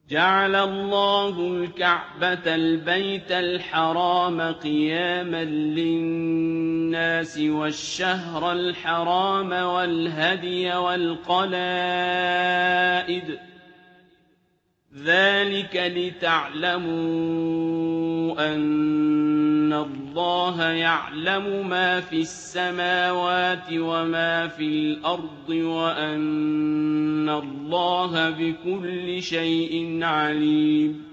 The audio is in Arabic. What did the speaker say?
جعل الله الكعبة البيت الحرام قياما للناس والشهر الحرام والهدي والقلائد ذلك لتعلموا أن الله يعلم ما في السماوات وما في الأرض وأن الله بكل شيء عليم